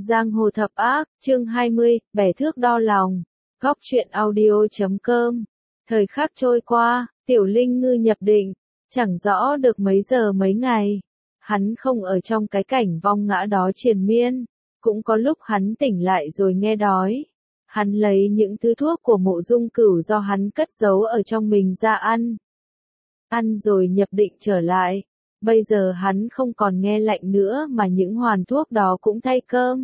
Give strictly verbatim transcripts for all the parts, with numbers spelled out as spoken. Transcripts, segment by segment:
Giang hồ thập ác, chương hai mươi, bẻ thước đo lòng. Góc truyện audio chấm com. Thời khắc trôi qua, Tiểu Linh Ngư nhập định, chẳng rõ được mấy giờ mấy ngày. Hắn không ở trong cái cảnh vong ngã đó triền miên, cũng có lúc hắn tỉnh lại rồi nghe đói. Hắn lấy những thứ thuốc của Mộ Dung Cửu do hắn cất giấu ở trong mình ra ăn. Ăn rồi nhập định trở lại. Bây giờ hắn không còn nghe lạnh nữa mà những hoàn thuốc đó cũng thay cơm.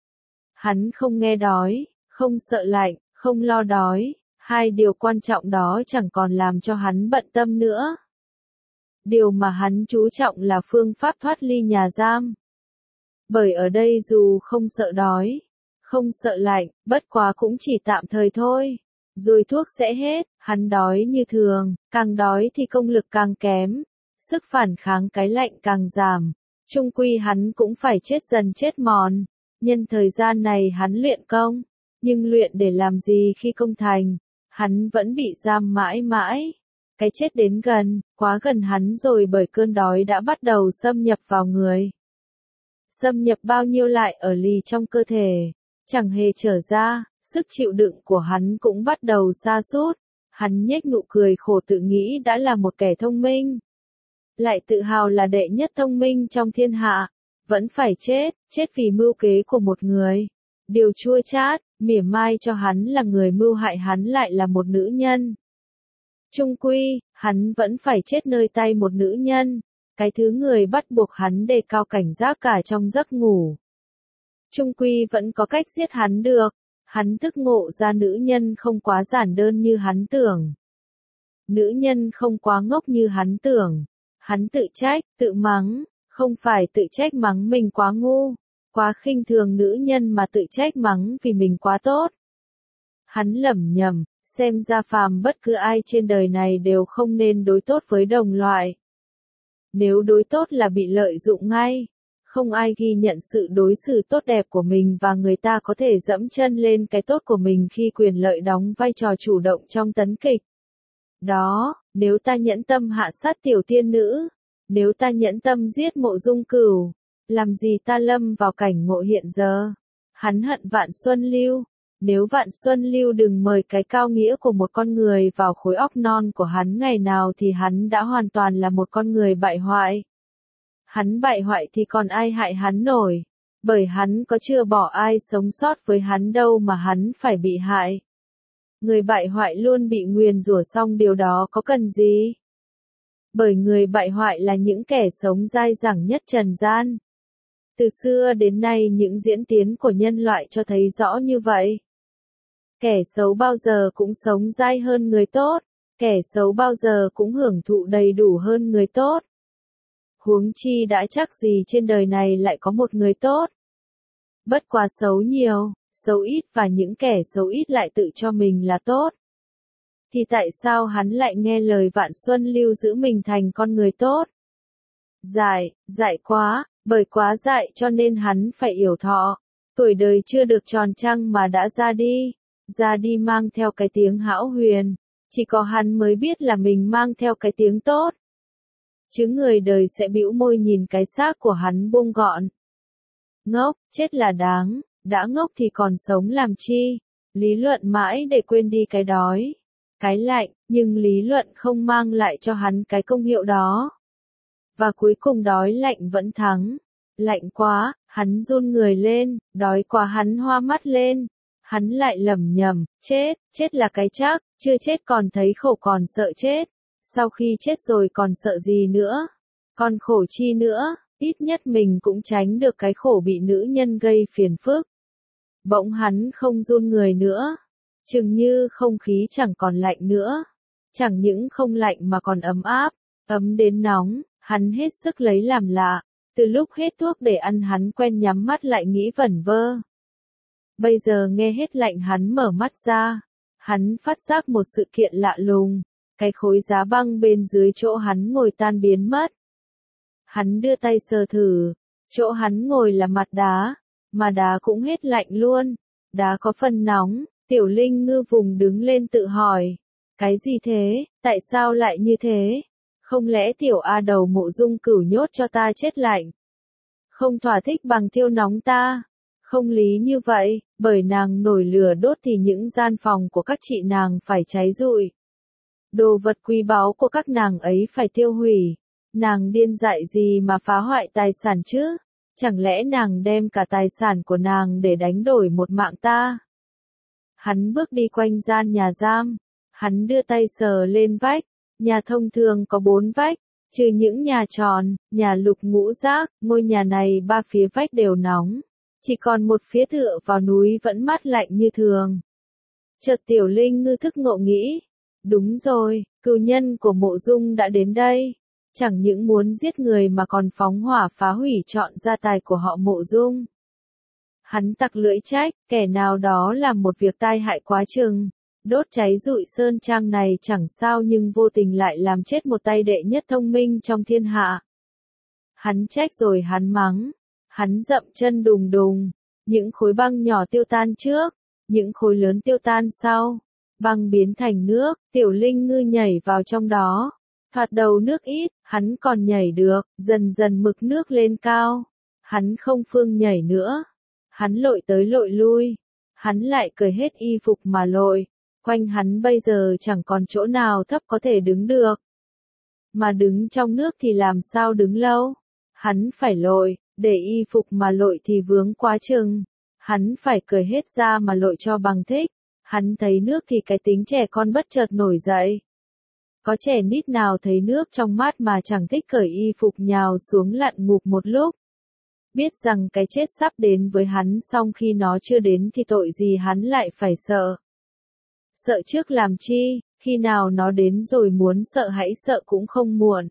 Hắn không nghe đói, không sợ lạnh, không lo đói, hai điều quan trọng đó chẳng còn làm cho hắn bận tâm nữa. Điều mà hắn chú trọng là phương pháp thoát ly nhà giam. Bởi ở đây dù không sợ đói, không sợ lạnh, bất quá cũng chỉ tạm thời thôi. Rồi thuốc sẽ hết, hắn đói như thường, càng đói thì công lực càng kém. Sức phản kháng cái lạnh càng giảm, chung quy hắn cũng phải chết dần chết mòn. Nhân thời gian này hắn luyện công, nhưng luyện để làm gì khi công thành, hắn vẫn bị giam mãi mãi. Cái chết đến gần, quá gần hắn rồi bởi cơn đói đã bắt đầu xâm nhập vào người. Xâm nhập bao nhiêu lại ở lì trong cơ thể, chẳng hề trở ra, sức chịu đựng của hắn cũng bắt đầu sa sút. Hắn nhếch nụ cười khổ tự nghĩ đã là một kẻ thông minh. Lại tự hào là đệ nhất thông minh trong thiên hạ, vẫn phải chết, chết vì mưu kế của một người. Điều chua chát, mỉa mai cho hắn là người mưu hại hắn lại là một nữ nhân. Chung quy, hắn vẫn phải chết nơi tay một nữ nhân, cái thứ người bắt buộc hắn đề cao cảnh giác cả trong giấc ngủ. Chung quy vẫn có cách giết hắn được, hắn thức ngộ ra nữ nhân không quá giản đơn như hắn tưởng. Nữ nhân không quá ngốc như hắn tưởng. Hắn tự trách, tự mắng, không phải tự trách mắng mình quá ngu, quá khinh thường nữ nhân mà tự trách mắng vì mình quá tốt. Hắn lẩm nhẩm, xem ra phàm bất cứ ai trên đời này đều không nên đối tốt với đồng loại. Nếu đối tốt là bị lợi dụng ngay, không ai ghi nhận sự đối xử tốt đẹp của mình và người ta có thể dẫm chân lên cái tốt của mình khi quyền lợi đóng vai trò chủ động trong tấn kịch. Đó, nếu ta nhẫn tâm hạ sát tiểu tiên nữ, nếu ta nhẫn tâm giết Mộ Dung Cửu, làm gì ta lâm vào cảnh ngộ hiện giờ. Hắn hận Vạn Xuân Lưu, nếu Vạn Xuân Lưu đừng mời cái cao nghĩa của một con người vào khối óc non của hắn ngày nào thì hắn đã hoàn toàn là một con người bại hoại. Hắn bại hoại thì còn ai hại hắn nổi, bởi hắn có chưa bỏ ai sống sót với hắn đâu mà hắn phải bị hại. Người bại hoại luôn bị nguyền rủa xong điều đó có cần gì? Bởi người bại hoại là những kẻ sống dai dẳng nhất trần gian. Từ xưa đến nay những diễn tiến của nhân loại cho thấy rõ như vậy. Kẻ xấu bao giờ cũng sống dai hơn người tốt, kẻ xấu bao giờ cũng hưởng thụ đầy đủ hơn người tốt. Huống chi đã chắc gì trên đời này lại có một người tốt. Bất quá xấu nhiều, xấu ít và những kẻ xấu ít lại tự cho mình là tốt. Thì tại sao hắn lại nghe lời Vạn Xuân Lưu giữ mình thành con người tốt? Dại, dại quá, bởi quá dại cho nên hắn phải yểu thọ. Tuổi đời chưa được tròn trăng mà đã ra đi, ra đi mang theo cái tiếng hão huyền. Chỉ có hắn mới biết là mình mang theo cái tiếng tốt. Chứ người đời sẽ bĩu môi nhìn cái xác của hắn buông gọn. Ngốc, chết là đáng. Đã ngốc thì còn sống làm chi, lý luận mãi để quên đi cái đói, cái lạnh, nhưng lý luận không mang lại cho hắn cái công hiệu đó. Và cuối cùng đói lạnh vẫn thắng, lạnh quá, hắn run người lên, đói quá hắn hoa mắt lên, hắn lại lẩm nhẩm, chết, chết là cái chắc, chưa chết còn thấy khổ còn sợ chết, sau khi chết rồi còn sợ gì nữa, còn khổ chi nữa, ít nhất mình cũng tránh được cái khổ bị nữ nhân gây phiền phức. Bỗng hắn không run người nữa, chừng như không khí chẳng còn lạnh nữa, chẳng những không lạnh mà còn ấm áp, ấm đến nóng, hắn hết sức lấy làm lạ, từ lúc hết thuốc để ăn hắn quen nhắm mắt lại nghĩ vẩn vơ. Bây giờ nghe hết lạnh hắn mở mắt ra, hắn phát giác một sự kiện lạ lùng, cái khối giá băng bên dưới chỗ hắn ngồi tan biến mất. Hắn đưa tay sờ thử, chỗ hắn ngồi là mặt đá. Mà đá cũng hết lạnh luôn, đá có phần nóng, Tiểu Linh Ngư vùng đứng lên tự hỏi. Cái gì thế, tại sao lại như thế? Không lẽ Tiểu A Đầu Mộ Dung Cửu nhốt cho ta chết lạnh? Không thỏa thích bằng thiêu nóng ta? Không lý như vậy, bởi nàng nổi lửa đốt thì những gian phòng của các chị nàng phải cháy rụi. Đồ vật quý báu của các nàng ấy phải tiêu hủy. Nàng điên dại gì mà phá hoại tài sản chứ? Chẳng lẽ nàng đem cả tài sản của nàng để đánh đổi một mạng ta? Hắn bước đi quanh gian nhà giam. Hắn đưa tay sờ lên vách. Nhà thông thường có bốn vách, trừ những nhà tròn, nhà lục ngũ giác, ngôi nhà này ba phía vách đều nóng. Chỉ còn một phía tựa vào núi vẫn mát lạnh như thường. Chợt Tiểu Linh ngư thức ngộ nghĩ. Đúng rồi, cừu nhân của Mộ Dung đã đến đây. Chẳng những muốn giết người mà còn phóng hỏa phá hủy trọn gia tài của họ Mộ Dung. Hắn tặc lưỡi trách, kẻ nào đó làm một việc tai hại quá chừng. Đốt cháy rụi sơn trang này chẳng sao nhưng vô tình lại làm chết một tay đệ nhất thông minh trong thiên hạ. Hắn trách rồi hắn mắng. Hắn dậm chân đùng đùng. Những khối băng nhỏ tiêu tan trước. Những khối lớn tiêu tan sau. Băng biến thành nước, Tiểu Linh ngư nhảy vào trong đó. Thoạt đầu nước ít, hắn còn nhảy được, dần dần mực nước lên cao. Hắn không phương nhảy nữa. Hắn lội tới lội lui. Hắn lại cởi hết y phục mà lội. Quanh hắn bây giờ chẳng còn chỗ nào thấp có thể đứng được. Mà đứng trong nước thì làm sao đứng lâu. Hắn phải lội, để y phục mà lội thì vướng quá chừng. Hắn phải cởi hết ra mà lội cho bằng thích. Hắn thấy nước thì cái tính trẻ con bất chợt nổi dậy. Có trẻ nít nào thấy nước trong mát mà chẳng thích cởi y phục nhào xuống lặn ngụp một lúc. Biết rằng cái chết sắp đến với hắn song khi nó chưa đến thì tội gì hắn lại phải sợ. Sợ trước làm chi, khi nào nó đến rồi muốn sợ hãy sợ cũng không muộn.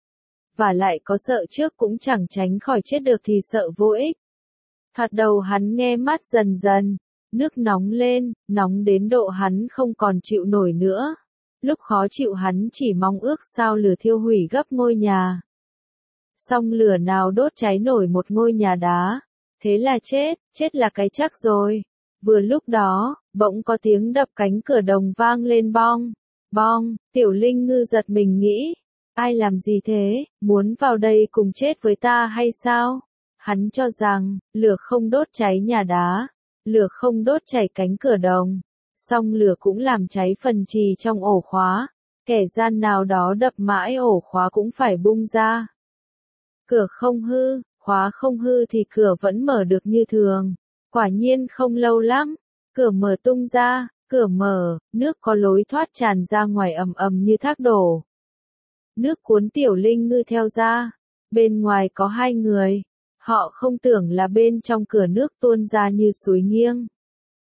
Và lại có sợ trước cũng chẳng tránh khỏi chết được thì sợ vô ích. Thoạt đầu hắn nghe mát dần dần, nước nóng lên, nóng đến độ hắn không còn chịu nổi nữa. Lúc khó chịu hắn chỉ mong ước sao lửa thiêu hủy gấp ngôi nhà. Song lửa nào đốt cháy nổi một ngôi nhà đá. Thế là chết, chết là cái chắc rồi. Vừa lúc đó, bỗng có tiếng đập cánh cửa đồng vang lên bong. Bong, Tiểu Linh ngư giật mình nghĩ. Ai làm gì thế, muốn vào đây cùng chết với ta hay sao? Hắn cho rằng, lửa không đốt cháy nhà đá. Lửa không đốt cháy cánh cửa đồng. Song lửa cũng làm cháy phần trì trong ổ khóa. Kẻ gian nào đó đập mãi ổ khóa cũng phải bung ra. Cửa không hư, khóa không hư thì cửa vẫn mở được như thường. Quả nhiên không lâu lắm, cửa mở tung ra, cửa mở, nước có lối thoát tràn ra ngoài ầm ầm như thác đổ. Nước cuốn Tiểu Linh ngư theo ra, bên ngoài có hai người, họ không tưởng là bên trong cửa nước tuôn ra như suối nghiêng.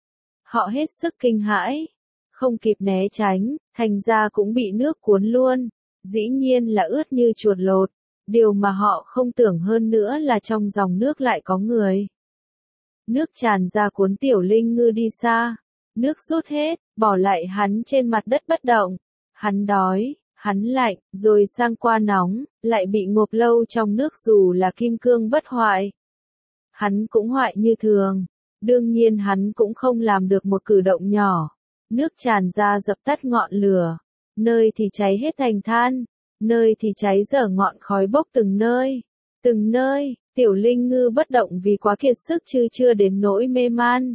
Họ hết sức kinh hãi, không kịp né tránh, thành ra cũng bị nước cuốn luôn, dĩ nhiên là ướt như chuột lột. Điều mà họ không tưởng hơn nữa là trong dòng nước lại có người. Nước tràn ra cuốn Tiểu Linh ngư đi xa. Nước rút hết, bỏ lại hắn trên mặt đất bất động. Hắn đói, hắn lạnh, rồi sang qua nóng, lại bị ngộp lâu trong nước dù là kim cương bất hoại. Hắn cũng hoại như thường. Đương nhiên hắn cũng không làm được một cử động nhỏ. Nước tràn ra dập tắt ngọn lửa. Nơi thì cháy hết thành than. Nơi thì cháy dở ngọn khói bốc từng nơi. Từng nơi, Tiểu Linh ngư bất động vì quá kiệt sức chứ chưa đến nỗi mê man.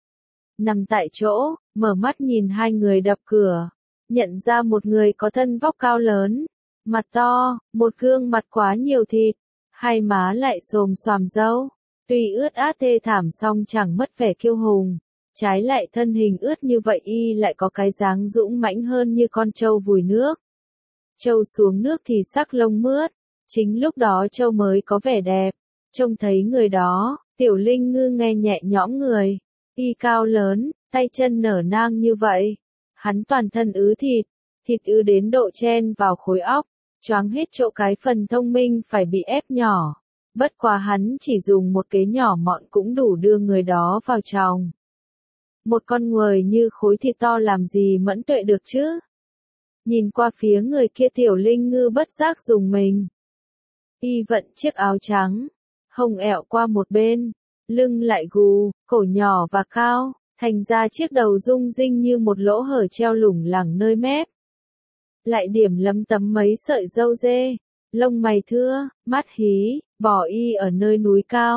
Nằm tại chỗ, mở mắt nhìn hai người đập cửa. Nhận ra một người có thân vóc cao lớn. Mặt to, một gương mặt quá nhiều thịt. Hai má lại xồm xoàm râu. Tuy ướt át thê thảm song chẳng mất vẻ kiêu hùng. Trái lại thân hình ướt như vậy y lại có cái dáng dũng mãnh hơn như con trâu vùi nước. Trâu xuống nước thì sắc lông mướt. Chính lúc đó trâu mới có vẻ đẹp. Trông thấy người đó, Tiểu Linh ngư nghe nhẹ nhõm người. Y cao lớn, tay chân nở nang như vậy. Hắn toàn thân ứ thịt. Thịt ứ đến độ chen vào khối óc. Choáng hết chỗ cái phần thông minh phải bị ép nhỏ. Bất quá hắn chỉ dùng một kế nhỏ mọn cũng đủ đưa người đó vào chòng. Một con người như khối thịt to làm gì mẫn tuệ được chứ? Nhìn qua phía người kia Tiểu Linh ngư bất giác dùng mình. Y vận chiếc áo trắng, hồng ẹo qua một bên, lưng lại gù, cổ nhỏ và cao, thành ra chiếc đầu rung rinh như một lỗ hở treo lủng lẳng nơi mép. Lại điểm lấm tấm mấy sợi râu dê, lông mày thưa, mắt hí, bỏ y ở nơi núi cao.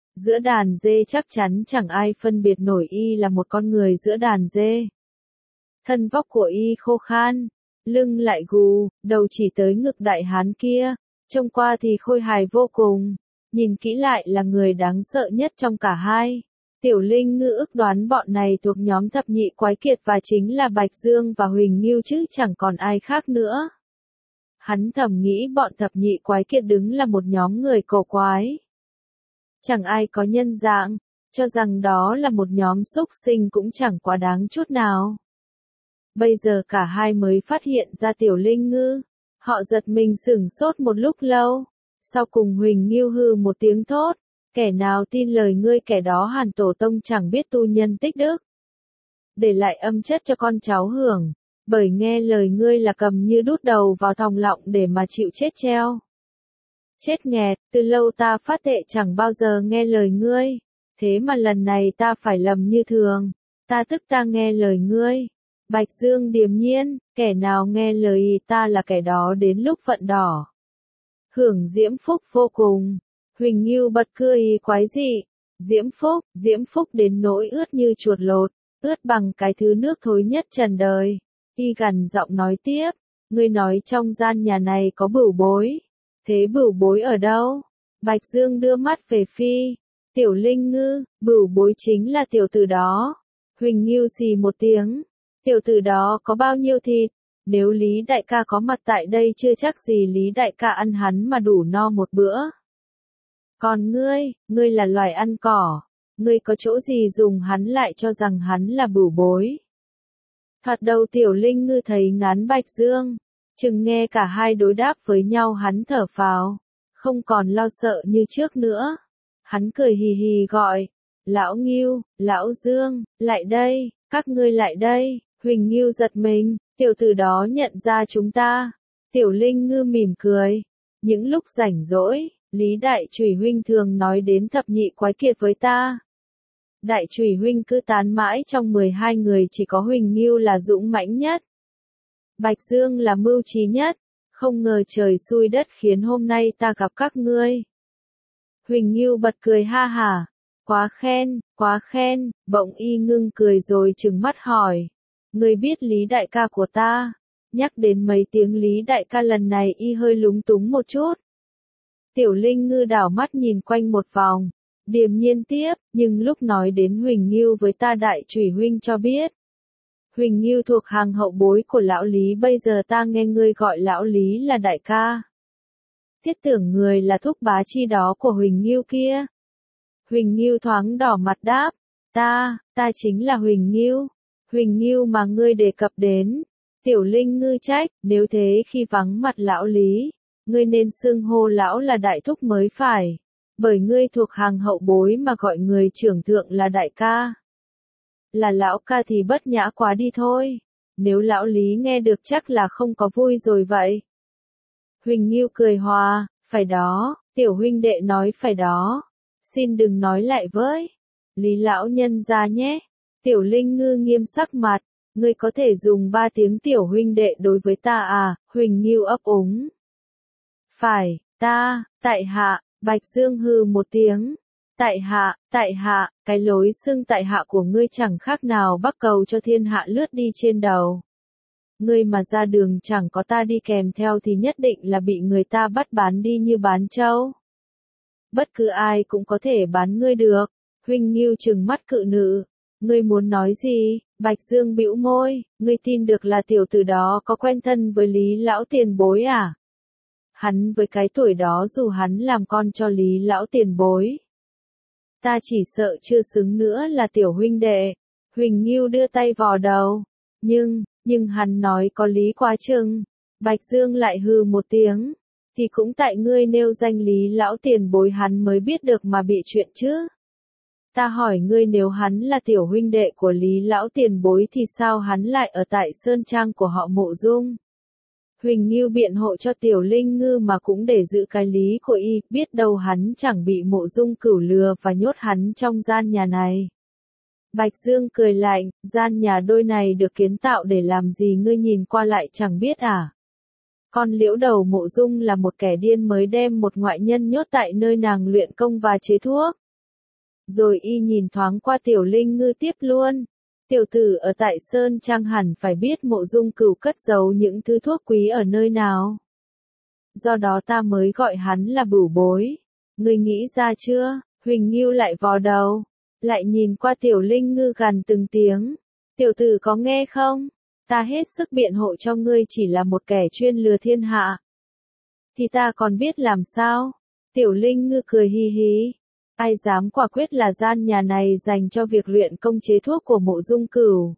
Giữa đàn dê chắc chắn chẳng ai phân biệt nổi y là một con người giữa đàn dê. Thân vóc của y khô khan, lưng lại gù, đầu chỉ tới ngực đại hán kia, trông qua thì khôi hài vô cùng, nhìn kỹ lại là người đáng sợ nhất trong cả hai. Tiểu Linh Ngư ước đoán bọn này thuộc nhóm thập nhị quái kiệt và chính là Bạch Dương và Huỳnh Ngưu chứ chẳng còn ai khác nữa. Hắn thầm nghĩ bọn thập nhị quái kiệt đứng là một nhóm người cổ quái. Chẳng ai có nhân dạng, cho rằng đó là một nhóm súc sinh cũng chẳng quá đáng chút nào. Bây giờ cả hai mới phát hiện ra Tiểu Linh Ngư, họ giật mình sửng sốt một lúc lâu, sau cùng Huỳnh Ngưu hừ một tiếng thốt, kẻ nào tin lời ngươi kẻ đó hàn tổ tông chẳng biết tu nhân tích đức. Để lại âm chất cho con cháu hưởng, bởi nghe lời ngươi là cầm như đút đầu vào thòng lọng để mà chịu chết treo. Chết nghẹt, từ lâu ta phát thệ chẳng bao giờ nghe lời ngươi, thế mà lần này ta phải lầm như thường, ta tức ta nghe lời ngươi. Bạch Dương điềm nhiên, kẻ nào nghe lời ta là kẻ đó đến lúc phận đỏ. Hưởng diễm phúc vô cùng. Huỳnh Ngưu bật cười quái dị. Diễm phúc, diễm phúc đến nỗi ướt như chuột lột, ướt bằng cái thứ nước thối nhất trần đời. Y gằn giọng nói tiếp, ngươi nói trong gian nhà này có bửu bối. Thế bửu bối ở đâu? Bạch Dương đưa mắt về phi. Tiểu Linh Ngư, bửu bối chính là tiểu tử đó. Huỳnh Ngưu xì một tiếng. Tiểu tử đó có bao nhiêu thịt? Nếu Lý đại ca có mặt tại đây chưa chắc gì Lý đại ca ăn hắn mà đủ no một bữa. Còn ngươi, ngươi là loài ăn cỏ. Ngươi có chỗ gì dùng hắn lại cho rằng hắn là bửu bối. Thoạt đầu Tiểu Linh Ngư thấy ngán Bạch Dương. Chừng nghe cả hai đối đáp với nhau hắn thở phào. Không còn lo sợ như trước nữa. Hắn cười hì hì gọi. Lão Ngưu, Lão Dương, lại đây, các ngươi lại đây. Huỳnh Ngưu giật mình, tiểu tử đó nhận ra chúng ta. Tiểu Linh Ngư mỉm cười. Những lúc rảnh rỗi, Lý Đại Chủy huynh thường nói đến thập nhị quái kiệt với ta. Đại Chủy huynh cứ tán mãi trong mười hai người chỉ có Huỳnh Ngưu là dũng mãnh nhất. Bạch Dương là mưu trí nhất, không ngờ trời xui đất khiến hôm nay ta gặp các ngươi. Huỳnh Ngưu bật cười ha hả, quá khen, quá khen, bỗng y ngưng cười rồi trừng mắt hỏi. Ngươi biết Lý đại ca của ta? Nhắc đến mấy tiếng Lý đại ca lần này y hơi lúng túng một chút. Tiểu Linh Ngư đảo mắt nhìn quanh một vòng, điềm nhiên tiếp, nhưng lúc nói đến Huỳnh Ngưu với ta Đại Chủy huynh cho biết. Huỳnh Ngưu thuộc hàng hậu bối của lão Lý, bây giờ ta nghe ngươi gọi lão Lý là đại ca. Thiết tưởng người là thúc bá chi đó của Huỳnh Ngưu kia. Huỳnh Ngưu thoáng đỏ mặt đáp, ta, ta chính là Huỳnh Ngưu. Huỳnh Ngưu mà ngươi đề cập đến. Tiểu Linh Ngư trách, nếu thế khi vắng mặt lão Lý, ngươi nên xưng hô lão là đại thúc mới phải. Bởi ngươi thuộc hàng hậu bối mà gọi người trưởng thượng là đại ca. Là lão ca thì bất nhã quá đi thôi. Nếu lão Lý nghe được chắc là không có vui rồi vậy. Huỳnh Ngưu cười hòa, phải đó, tiểu huynh đệ nói phải đó. Xin đừng nói lại với Lý lão nhân ra nhé. Tiểu Linh Ngư nghiêm sắc mặt, ngươi có thể dùng ba tiếng tiểu huynh đệ đối với ta à? Huỳnh Ngưu ấp úng. Phải, ta, tại hạ. Bạch Dương hừ một tiếng. Tại hạ, tại hạ, cái lối xưng tại hạ của ngươi chẳng khác nào bắc cầu cho thiên hạ lướt đi trên đầu. Ngươi mà ra đường chẳng có ta đi kèm theo thì nhất định là bị người ta bắt bán đi như bán trâu. Bất cứ ai cũng có thể bán ngươi được. Huỳnh Ngưu trừng mắt cự nữ. Ngươi muốn nói gì? Bạch Dương bĩu môi, ngươi tin được là tiểu tử đó có quen thân với Lý lão tiền bối à? Hắn với cái tuổi đó dù hắn làm con cho Lý lão tiền bối. Ta chỉ sợ chưa xứng nữa là tiểu huynh đệ. Huỳnh Ngưu đưa tay vò đầu. Nhưng, nhưng hắn nói có lý quá chừng. Bạch Dương lại hừ một tiếng. Thì cũng tại ngươi nêu danh Lý lão tiền bối hắn mới biết được mà bị chuyện chứ. Ta hỏi ngươi, nếu hắn là tiểu huynh đệ của Lý lão tiền bối thì sao hắn lại ở tại sơn trang của họ Mộ Dung? Huỳnh Ngưu biện hộ cho Tiểu Linh Ngư mà cũng để giữ cái lý của y, biết đâu hắn chẳng bị Mộ Dung Cửu lừa và nhốt hắn trong gian nhà này. Bạch Dương cười lạnh, gian nhà đôi này được kiến tạo để làm gì ngươi nhìn qua lại chẳng biết à? Con liễu đầu Mộ Dung là một kẻ điên mới đem một ngoại nhân nhốt tại nơi nàng luyện công và chế thuốc. Rồi y nhìn thoáng qua Tiểu Linh Ngư tiếp luôn. Tiểu tử ở tại Sơn Trang hẳn phải biết Mộ Dung Cửu cất giấu những thứ thuốc quý ở nơi nào. Do đó ta mới gọi hắn là Bửu Bối. Ngươi nghĩ ra chưa? Huỳnh Ngưu lại vò đầu. Lại nhìn qua Tiểu Linh Ngư gằn từng tiếng. Tiểu tử có nghe không? Ta hết sức biện hộ cho ngươi chỉ là một kẻ chuyên lừa thiên hạ. Thì ta còn biết làm sao? Tiểu Linh Ngư cười hi hi. Ai dám quả quyết là gian nhà này dành cho việc luyện công chế thuốc của Mộ Dung Cửu.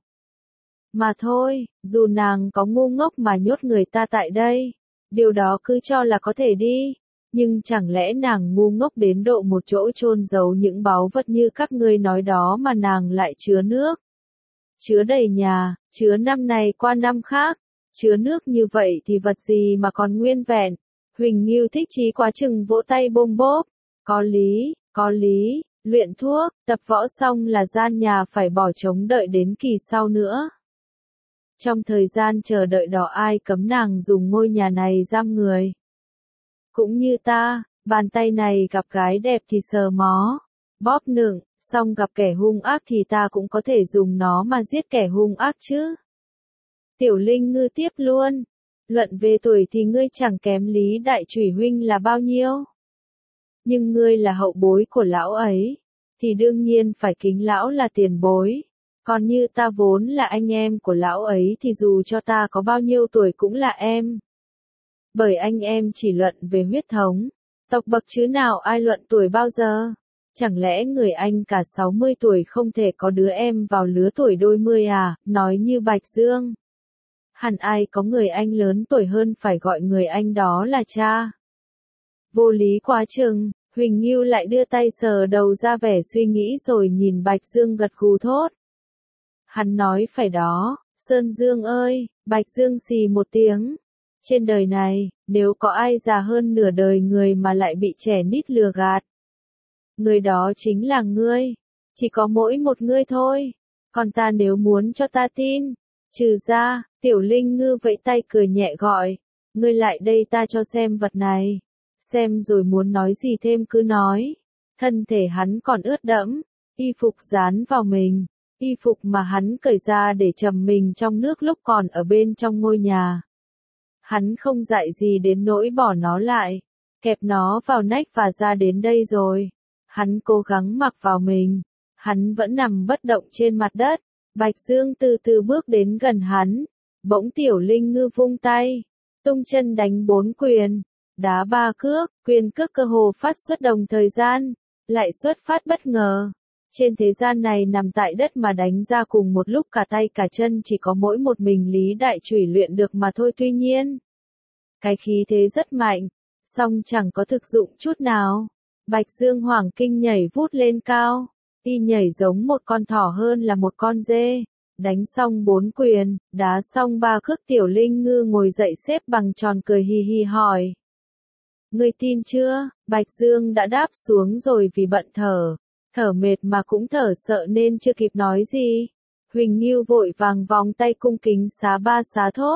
Mà thôi, dù nàng có ngu ngốc mà nhốt người ta tại đây, điều đó cứ cho là có thể đi. Nhưng chẳng lẽ nàng ngu ngốc đến độ một chỗ chôn giấu những báu vật như các ngươi nói đó mà nàng lại chứa nước. Chứa đầy nhà, chứa năm này qua năm khác, chứa nước như vậy thì vật gì mà còn nguyên vẹn. Huỳnh Ngưu thích chí quá chừng vỗ tay bôm bốp. Có lý, có lý, luyện thuốc, tập võ xong là gian nhà phải bỏ trống đợi đến kỳ sau nữa. Trong thời gian chờ đợi đó ai cấm nàng dùng ngôi nhà này giam người. Cũng như ta, bàn tay này gặp gái đẹp thì sờ mó, bóp nựng, xong gặp kẻ hung ác thì ta cũng có thể dùng nó mà giết kẻ hung ác chứ. Tiểu Linh Ngư tiếp luôn. Luận về tuổi thì ngươi chẳng kém Lý Đại Chủy huynh là bao nhiêu. Nhưng ngươi là hậu bối của lão ấy, thì đương nhiên phải kính lão là tiền bối. Còn như ta vốn là anh em của lão ấy thì dù cho ta có bao nhiêu tuổi cũng là em. Bởi anh em chỉ luận về huyết thống, tộc bậc chứ nào ai luận tuổi bao giờ. Chẳng lẽ người anh cả sáu mươi tuổi không thể có đứa em vào lứa tuổi đôi mươi à, nói như Bạch Dương. Hẳn ai có người anh lớn tuổi hơn phải gọi người anh đó là cha. Vô lý quá chừng, Huỳnh Ngưu lại đưa tay sờ đầu ra vẻ suy nghĩ rồi nhìn Bạch Dương gật gù thốt. Hắn nói phải đó, Sơn Dương ơi, Bạch Dương xì một tiếng. Trên đời này, nếu có ai già hơn nửa đời người mà lại bị trẻ nít lừa gạt, người đó chính là ngươi. Chỉ có mỗi một ngươi thôi. Còn ta nếu muốn cho ta tin, trừ ra, Tiểu Linh Ngư vẫy tay cười nhẹ gọi. Ngươi lại đây ta cho xem vật này. Xem rồi muốn nói gì thêm cứ nói. Thân thể hắn còn ướt đẫm, y phục dán vào mình. Y phục mà hắn cởi ra để trầm mình trong nước lúc còn ở bên trong ngôi nhà. Hắn không dạy gì đến nỗi bỏ nó lại, kẹp nó vào nách và ra đến đây rồi. Hắn cố gắng mặc vào mình. Hắn vẫn nằm bất động trên mặt đất. Bạch Dương từ từ bước đến gần hắn. Bỗng Tiểu Linh Ngư vung tay, tung chân đánh bốn quyền, đá ba cước, quyền cước cơ hồ phát xuất đồng thời gian, lại xuất phát bất ngờ. Trên thế gian này nằm tại đất mà đánh ra cùng một lúc cả tay cả chân chỉ có mỗi một mình Lý Đại Chủy luyện được mà thôi. Tuy nhiên, cái khí thế rất mạnh, song chẳng có thực dụng chút nào. Bạch Dương hoảng kinh nhảy vút lên cao, y nhảy giống một con thỏ hơn là một con dê. Đánh xong bốn quyền, đá xong ba cước. Tiểu Linh Ngư ngồi dậy xếp bằng tròn cười hì hì hỏi. Ngươi tin chưa? Bạch Dương đã đáp xuống rồi vì bận thở. Thở mệt mà cũng thở sợ nên chưa kịp nói gì. Huỳnh Ngưu vội vàng vòng tay cung kính xá ba xá thốt.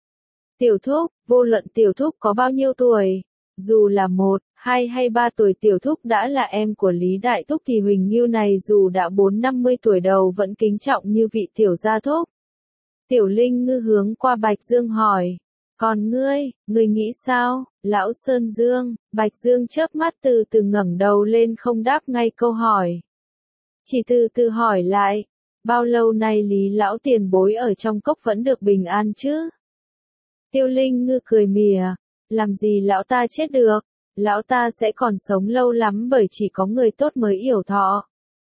Tiểu thúc, vô luận tiểu thúc có bao nhiêu tuổi, dù là một, hai hay ba tuổi tiểu thúc đã là em của Lý Đại Thúc thì Huỳnh Ngưu này dù đã bốn năm mươi tuổi đầu vẫn kính trọng như vị tiểu gia thúc. Tiểu Linh Ngư hướng qua Bạch Dương hỏi. Còn ngươi, ngươi nghĩ sao, lão Sơn Dương? Bạch Dương chớp mắt từ từ ngẩng đầu lên không đáp ngay câu hỏi. Chỉ từ từ hỏi lại. Bao lâu nay Lý lão tiền bối ở trong cốc vẫn được bình an chứ? Tiêu Linh Ngư cười mỉa. Làm gì lão ta chết được? Lão ta sẽ còn sống lâu lắm bởi chỉ có người tốt mới yểu thọ.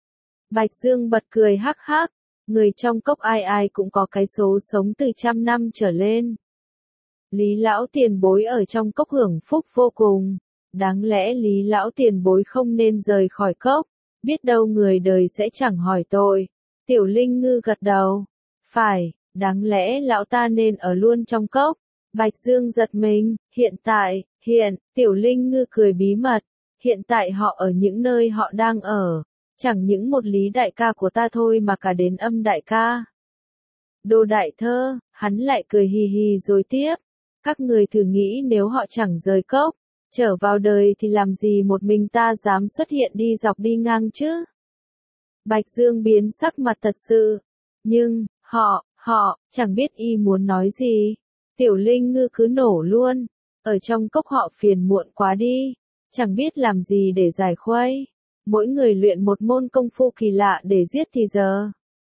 Bạch Dương bật cười hắc hắc. Người trong cốc ai ai cũng có cái số sống từ trăm năm trở lên. Lý lão tiền bối ở trong cốc hưởng phúc vô cùng. Đáng lẽ Lý lão tiền bối không nên rời khỏi cốc. Biết đâu người đời sẽ chẳng hỏi tội. Tiểu Linh Ngư gật đầu. Phải, đáng lẽ lão ta nên ở luôn trong cốc. Bạch Dương giật mình. Hiện tại, hiện, Tiểu Linh Ngư cười bí mật. Hiện tại họ ở những nơi họ đang ở. Chẳng những một Lý đại ca của ta thôi mà cả đến Âm đại ca. Đồ đại thơ, hắn lại cười hì hì rồi tiếp. Các người thử nghĩ nếu họ chẳng rời cốc, trở vào đời thì làm gì một mình ta dám xuất hiện đi dọc đi ngang chứ? Bạch Dương biến sắc mặt thật sự. Nhưng, họ, họ, chẳng biết y muốn nói gì. Tiểu Linh Ngư cứ nổ luôn. Ở trong cốc họ phiền muộn quá đi. Chẳng biết làm gì để giải khuây. Mỗi người luyện một môn công phu kỳ lạ để giết thì giờ.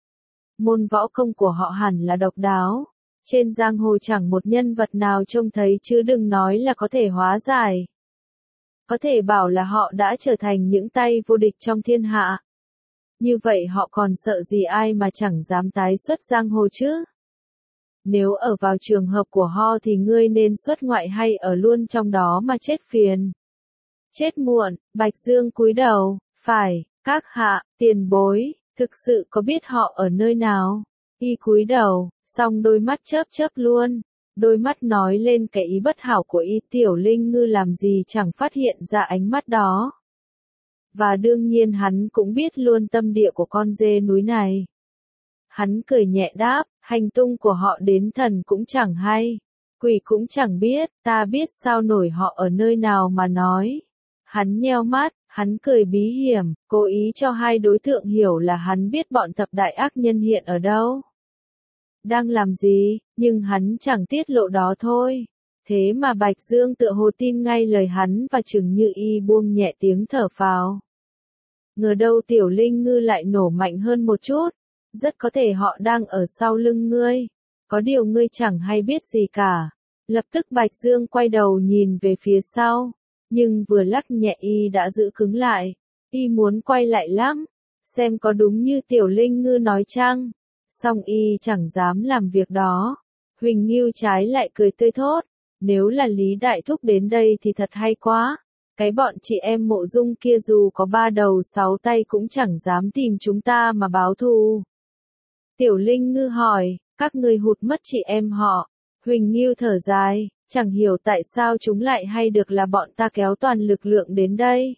Môn võ công của họ hẳn là độc đáo. Trên giang hồ chẳng một nhân vật nào trông thấy chứ đừng nói là có thể hóa giải. Có thể bảo là họ đã trở thành những tay vô địch trong thiên hạ. Như vậy họ còn sợ gì ai mà chẳng dám tái xuất giang hồ chứ? Nếu ở vào trường hợp của họ thì ngươi nên xuất ngoại hay ở luôn trong đó mà chết phiền. Chết muộn, Bạch Dương cúi đầu, phải, các hạ, tiền bối, thực sự có biết họ ở nơi nào? Y cúi đầu, xong đôi mắt chớp chớp luôn. Đôi mắt nói lên cái ý bất hảo của y. Tiểu Linh Ngư làm gì chẳng phát hiện ra ánh mắt đó. Và đương nhiên hắn cũng biết luôn tâm địa của con dê núi này. Hắn cười nhẹ đáp, hành tung của họ đến thần cũng chẳng hay. Quỷ cũng chẳng biết, ta biết sao nổi họ ở nơi nào mà nói. Hắn nheo mắt, hắn cười bí hiểm, cố ý cho hai đối tượng hiểu là hắn biết bọn thập đại ác nhân hiện ở đâu. Đang làm gì, nhưng hắn chẳng tiết lộ đó thôi. Thế mà Bạch Dương tựa hồ tin ngay lời hắn và chừng như y buông nhẹ tiếng thở phào. Ngờ đâu Tiểu Linh Ngư lại nổ mạnh hơn một chút. Rất có thể họ đang ở sau lưng ngươi. Có điều ngươi chẳng hay biết gì cả. Lập tức Bạch Dương quay đầu nhìn về phía sau. Nhưng vừa lắc nhẹ y đã giữ cứng lại. Y muốn quay lại lắm. Xem có đúng như Tiểu Linh Ngư nói chăng. Song y chẳng dám làm việc đó. Huỳnh Ngưu trái lại cười tươi thốt. Nếu là Lý Đại Thúc đến đây thì thật hay quá. Cái bọn chị em Mộ Dung kia dù có ba đầu sáu tay cũng chẳng dám tìm chúng ta mà báo thù. Tiểu Linh Ngư hỏi, các ngươi hụt mất chị em họ. Huỳnh Ngưu thở dài, chẳng hiểu tại sao chúng lại hay được là bọn ta kéo toàn lực lượng đến đây.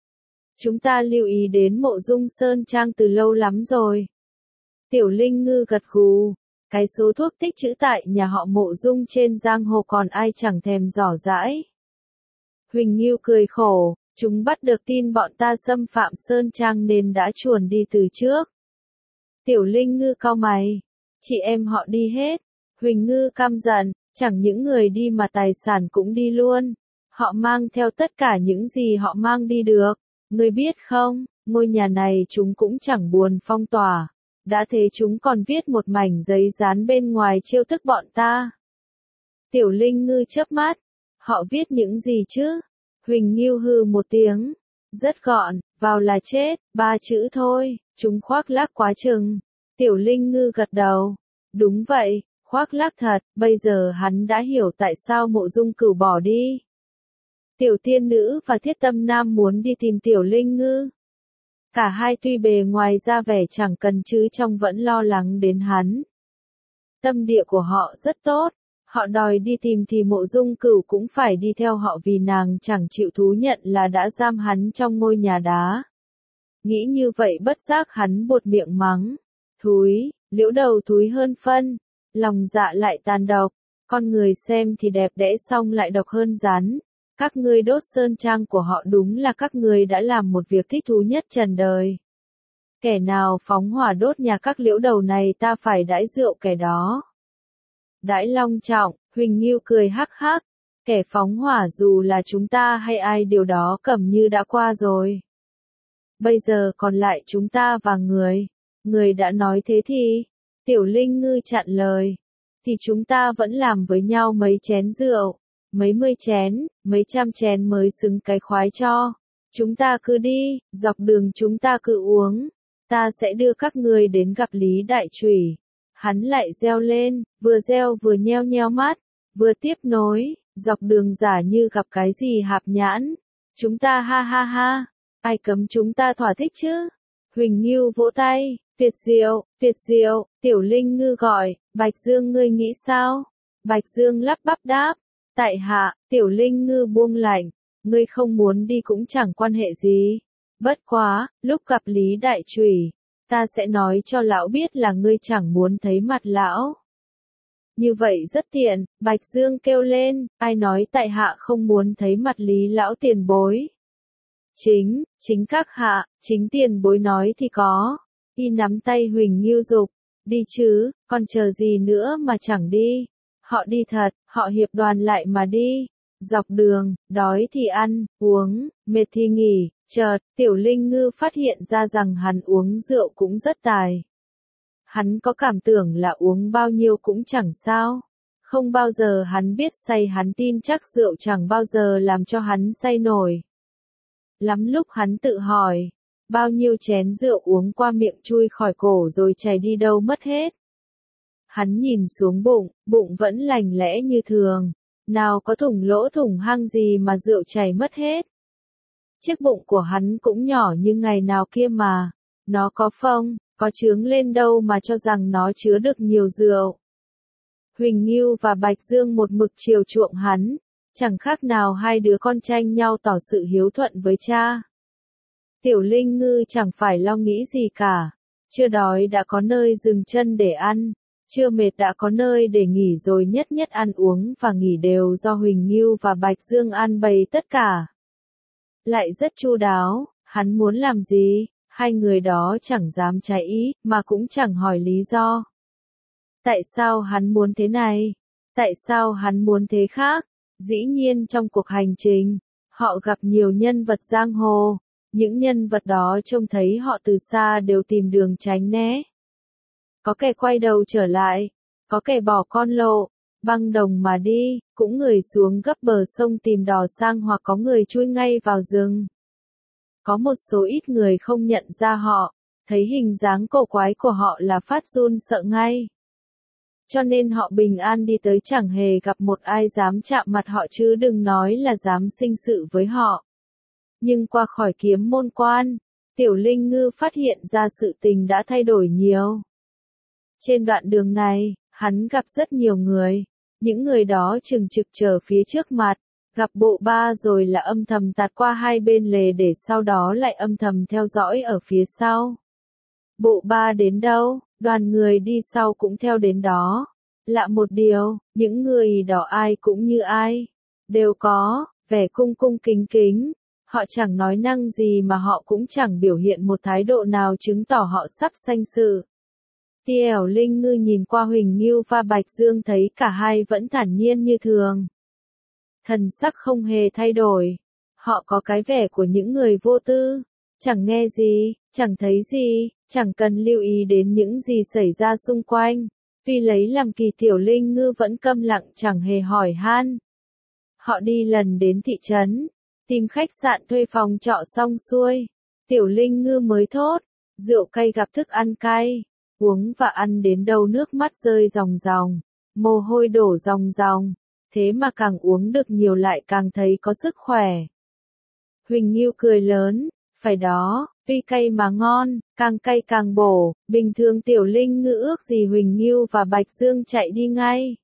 Chúng ta lưu ý đến Mộ Dung Sơn Trang từ lâu lắm rồi. Tiểu Linh Ngư gật gù, cái số thuốc tích trữ tại nhà họ Mộ Dung trên giang hồ còn ai chẳng thèm dò dãi. Huỳnh Ngưu cười khổ, chúng bắt được tin bọn ta xâm phạm Sơn Trang nên đã chuồn đi từ trước. Tiểu Linh Ngư cau mày, chị em họ đi hết. Huỳnh Ngư căm giận, chẳng những người đi mà tài sản cũng đi luôn. Họ mang theo tất cả những gì họ mang đi được. Ngươi biết không, ngôi nhà này chúng cũng chẳng buồn phong tỏa. Đã thế chúng còn viết một mảnh giấy dán bên ngoài chiêu thức bọn ta. Tiểu Linh Ngư chớp mắt. Họ viết những gì chứ? Huỳnh Ngưu hừ một tiếng. Rất gọn, vào là chết, ba chữ thôi, chúng khoác lác quá chừng. Tiểu Linh Ngư gật đầu. Đúng vậy, khoác lác thật, bây giờ hắn đã hiểu tại sao Mộ Dung Cửu bỏ đi. Tiểu Tiên Nữ và Thiết Tâm Nam muốn đi tìm Tiểu Linh Ngư. Cả hai tuy bề ngoài ra vẻ chẳng cần chứ trong vẫn lo lắng đến hắn. Tâm địa của họ rất tốt. Họ đòi đi tìm thì Mộ Dung Cửu cũng phải đi theo họ vì nàng chẳng chịu thú nhận là đã giam hắn trong ngôi nhà đá. Nghĩ như vậy bất giác hắn buột miệng mắng. Thúi, liễu đầu thúi hơn phân. Lòng dạ lại tàn độc. Con người xem thì đẹp đẽ xong lại độc hơn rắn. Các ngươi đốt sơn trang của họ đúng là các ngươi đã làm một việc thích thú nhất trần đời. Kẻ nào phóng hỏa đốt nhà các liễu đầu này ta phải đãi rượu kẻ đó. Đãi long trọng, Huỳnh Ngưu cười hắc hắc. Kẻ phóng hỏa dù là chúng ta hay ai điều đó cầm như đã qua rồi. Bây giờ còn lại chúng ta và người. Người đã nói thế thì, Tiểu Linh Ngư chặn lời. Thì chúng ta vẫn làm với nhau mấy chén rượu. Mấy mươi chén, mấy trăm chén mới xứng cái khoái cho. Chúng ta cứ đi, dọc đường chúng ta cứ uống. Ta sẽ đưa các ngươi đến gặp Lý Đại Chủy. Hắn lại reo lên, vừa reo vừa nheo nheo mắt, vừa tiếp nối, dọc đường giả như gặp cái gì hạp nhãn. Chúng ta ha ha ha, ai cấm chúng ta thỏa thích chứ? Huỳnh Ngưu vỗ tay, tuyệt diệu, tuyệt diệu, Tiểu Linh Ngư gọi, Bạch Dương ngươi nghĩ sao? Bạch Dương lắp bắp đáp, tại hạ, Tiểu Linh Ngư buông lạnh, ngươi không muốn đi cũng chẳng quan hệ gì. Bất quá, lúc gặp Lý Đại Chủy, ta sẽ nói cho lão biết là ngươi chẳng muốn thấy mặt lão. Như vậy rất tiện, Bạch Dương kêu lên, ai nói tại hạ không muốn thấy mặt Lý lão tiền bối. Chính, chính các hạ, chính tiền bối nói thì có. Y nắm tay Huỳnh Ngưu dục, đi chứ, còn chờ gì nữa mà chẳng đi. Họ đi thật, họ hiệp đoàn lại mà đi. Dọc đường, đói thì ăn, uống, mệt thì nghỉ, chợt, Tiểu Linh Ngư phát hiện ra rằng hắn uống rượu cũng rất tài. Hắn có cảm tưởng là uống bao nhiêu cũng chẳng sao. Không bao giờ hắn biết say, hắn tin chắc rượu chẳng bao giờ làm cho hắn say nổi. Lắm lúc hắn tự hỏi, bao nhiêu chén rượu uống qua miệng chui khỏi cổ rồi chảy đi đâu mất hết. Hắn nhìn xuống bụng, bụng vẫn lành lẽ như thường, nào có thủng lỗ thủng hang gì mà rượu chảy mất hết. Chiếc bụng của hắn cũng nhỏ như ngày nào kia mà, nó có phông, có trướng lên đâu mà cho rằng nó chứa được nhiều rượu. Huỳnh Ngưu và Bạch Dương một mực chiều chuộng hắn, chẳng khác nào hai đứa con tranh nhau tỏ sự hiếu thuận với cha. Tiểu Linh Ngư chẳng phải lo nghĩ gì cả, chưa đói đã có nơi dừng chân để ăn, chưa mệt đã có nơi để nghỉ, rồi nhất nhất ăn uống và nghỉ đều do Huỳnh Ngưu và Bạch Dương an bày tất cả. Lại rất chu đáo, hắn muốn làm gì, hai người đó chẳng dám trái ý, mà cũng chẳng hỏi lý do. Tại sao hắn muốn thế này? Tại sao hắn muốn thế khác? Dĩ nhiên trong cuộc hành trình, họ gặp nhiều nhân vật giang hồ, những nhân vật đó trông thấy họ từ xa đều tìm đường tránh né. Có kẻ quay đầu trở lại, có kẻ bỏ con lộ, băng đồng mà đi, cũng người xuống gấp bờ sông tìm đò sang, hoặc có người chui ngay vào rừng. Có một số ít người không nhận ra họ, thấy hình dáng cổ quái của họ là phát run sợ ngay. Cho nên họ bình an đi tới, chẳng hề gặp một ai dám chạm mặt họ, chứ đừng nói là dám sinh sự với họ. Nhưng qua khỏi Kiếm Môn Quan, Tiểu Linh Ngư phát hiện ra sự tình đã thay đổi nhiều. Trên đoạn đường này, hắn gặp rất nhiều người, những người đó chừng trực chờ phía trước mặt, gặp bộ ba rồi là âm thầm tạt qua hai bên lề để sau đó lại âm thầm theo dõi ở phía sau. Bộ ba đến đâu, đoàn người đi sau cũng theo đến đó. Lạ một điều, những người đó ai cũng như ai, đều có vẻ cung cung kính kính. Họ chẳng nói năng gì mà họ cũng chẳng biểu hiện một thái độ nào chứng tỏ họ sắp sanh sự. Tiểu Linh Ngư nhìn qua Huỳnh Ngưu và Bạch Dương thấy cả hai vẫn thản nhiên như thường. Thần sắc không hề thay đổi. Họ có cái vẻ của những người vô tư, chẳng nghe gì, chẳng thấy gì, chẳng cần lưu ý đến những gì xảy ra xung quanh. Vì lấy làm kỳ, Tiểu Linh Ngư vẫn câm lặng chẳng hề hỏi han. Họ đi lần đến thị trấn, tìm khách sạn thuê phòng trọ xong xuôi, Tiểu Linh Ngư mới thốt, rượu cay gặp thức ăn cay, uống và ăn đến đâu nước mắt rơi ròng ròng, mồ hôi đổ ròng ròng, thế mà càng uống được nhiều lại càng thấy có sức khỏe. Huỳnh Ngưu cười lớn, phải đó, tuy cay mà ngon, càng cay càng bổ, bình thường Tiểu Linh Ngư ước gì Huỳnh Ngưu và Bạch Dương chạy đi ngay.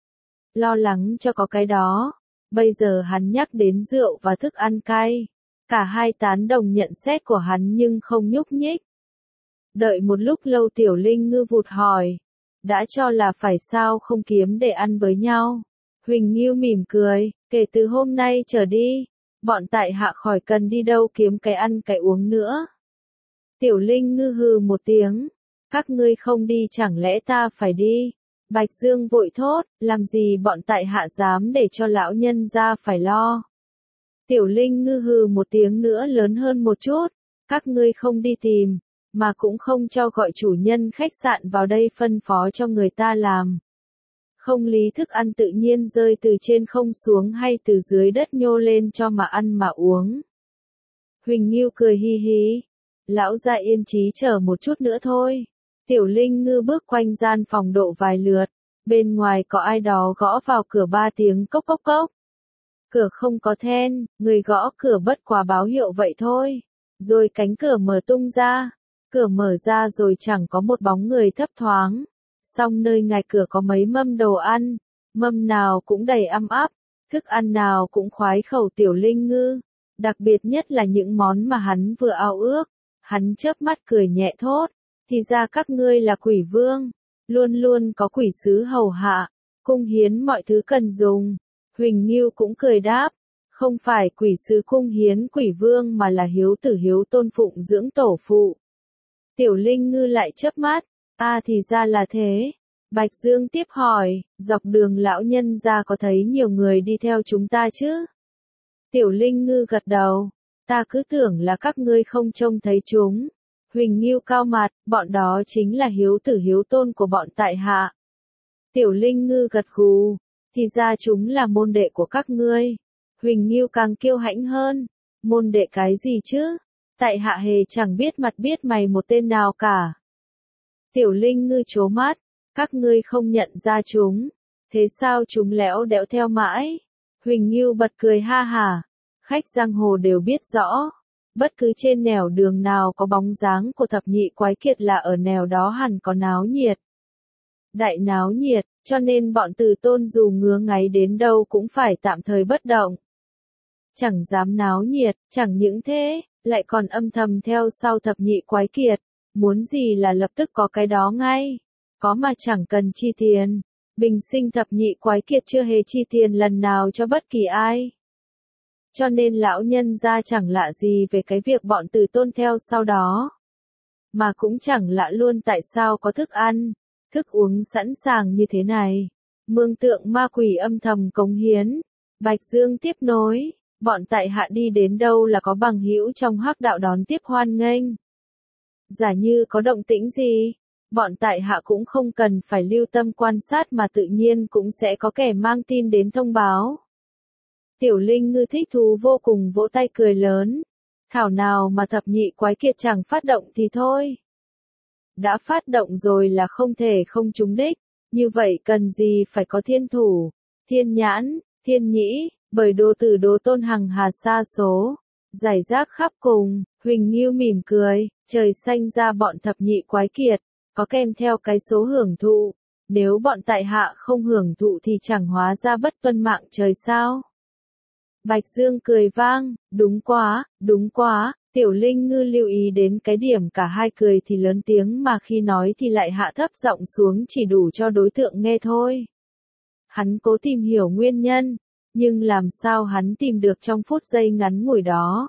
Lo lắng cho có cái đó. Bây giờ hắn nhắc đến rượu và thức ăn cay. Cả hai tán đồng nhận xét của hắn nhưng không nhúc nhích. Đợi một lúc lâu Tiểu Linh Ngư vụt hỏi. Đã cho là phải sao không kiếm để ăn với nhau. Huỳnh Ngưu mỉm cười, kể từ hôm nay trở đi, bọn tại hạ khỏi cần đi đâu kiếm cái ăn cái uống nữa. Tiểu Linh Ngư hừ một tiếng. Các ngươi không đi chẳng lẽ ta phải đi? Bạch Dương vội thốt, làm gì bọn tại hạ dám để cho lão nhân ra phải lo. Tiểu Linh Ngư hừ một tiếng nữa lớn hơn một chút, các ngươi không đi tìm, mà cũng không cho gọi chủ nhân khách sạn vào đây phân phó cho người ta làm. Không lý thức ăn tự nhiên rơi từ trên không xuống hay từ dưới đất nhô lên cho mà ăn mà uống. Huỳnh Ngưu cười hi hi, lão gia yên trí chờ một chút nữa thôi. Tiểu Linh Ngư bước quanh gian phòng độ vài lượt, bên ngoài có ai đó gõ vào cửa ba tiếng cốc cốc cốc. Cửa không có then, người gõ cửa bất quá báo hiệu vậy thôi. Rồi cánh cửa mở tung ra, cửa mở ra rồi chẳng có một bóng người thấp thoáng. Song nơi ngạch cửa có mấy mâm đồ ăn, mâm nào cũng đầy ăm ắp, thức ăn nào cũng khoái khẩu Tiểu Linh Ngư. Đặc biệt nhất là những món mà hắn vừa ao ước. Hắn chớp mắt cười nhẹ thốt. Thì ra các ngươi là quỷ vương, luôn luôn có quỷ sứ hầu hạ, cung hiến mọi thứ cần dùng. Huỳnh Ngưu cũng cười đáp, không phải quỷ sứ cung hiến quỷ vương mà là hiếu tử hiếu tôn phụng dưỡng tổ phụ. Tiểu Linh Ngư lại chớp mắt, a thì ra là thế. Bạch Dương tiếp hỏi, dọc đường lão nhân gia có thấy nhiều người đi theo chúng ta chứ? Tiểu Linh Ngư gật đầu, ta cứ tưởng là các ngươi không trông thấy chúng. Huỳnh Nghiêu cao mặt, bọn đó chính là hiếu tử hiếu tôn của bọn tại hạ. Tiểu Linh Ngư gật gù, thì ra chúng là môn đệ của các ngươi. Huỳnh Nghiêu càng kiêu hãnh hơn, môn đệ cái gì chứ? Tại hạ hề chẳng biết mặt biết mày một tên nào cả. Tiểu Linh Ngư trố mắt, các ngươi không nhận ra chúng, thế sao chúng lẽo đẽo theo mãi? Huỳnh Nghiêu bật cười ha hả, khách giang hồ đều biết rõ, bất cứ trên nẻo đường nào có bóng dáng của thập nhị quái kiệt là ở nẻo đó hẳn có náo nhiệt. Đại náo nhiệt, cho nên bọn Từ Tôn dù ngứa ngáy đến đâu cũng phải tạm thời bất động. Chẳng dám náo nhiệt, chẳng những thế, lại còn âm thầm theo sau thập nhị quái kiệt, muốn gì là lập tức có cái đó ngay, có mà chẳng cần chi tiền. Bình sinh thập nhị quái kiệt chưa hề chi tiền lần nào cho bất kỳ ai. Cho nên lão nhân gia chẳng lạ gì về cái việc bọn Từ Tôn theo sau đó. Mà cũng chẳng lạ luôn tại sao có thức ăn, thức uống sẵn sàng như thế này. Mương tượng ma quỷ âm thầm cống hiến. Bạch Dương tiếp nối, bọn tại hạ đi đến đâu là có bằng hữu trong hắc đạo đón tiếp hoan nghênh. Giả như có động tĩnh gì, bọn tại hạ cũng không cần phải lưu tâm quan sát mà tự nhiên cũng sẽ có kẻ mang tin đến thông báo. Tiểu Linh Ngư thích thú vô cùng vỗ tay cười lớn. Thảo nào mà thập nhị quái kiệt chẳng phát động thì thôi. Đã phát động rồi là không thể không trúng đích, như vậy cần gì phải có thiên thủ, thiên nhãn, thiên nhĩ, bởi đồ tử đồ tôn hằng hà sa số, giải rác khắp cùng. Huỳnh Nghiêu mỉm cười, trời xanh ra bọn thập nhị quái kiệt, có kèm theo cái số hưởng thụ, nếu bọn tại hạ không hưởng thụ thì chẳng hóa ra bất tuân mạng trời sao. Bạch Dương cười vang, đúng quá, đúng quá. Tiểu Linh Ngư lưu ý đến cái điểm cả hai cười thì lớn tiếng mà khi nói thì lại hạ thấp giọng xuống chỉ đủ cho đối tượng nghe thôi. Hắn cố tìm hiểu nguyên nhân, nhưng làm sao hắn tìm được trong phút giây ngắn ngủi đó.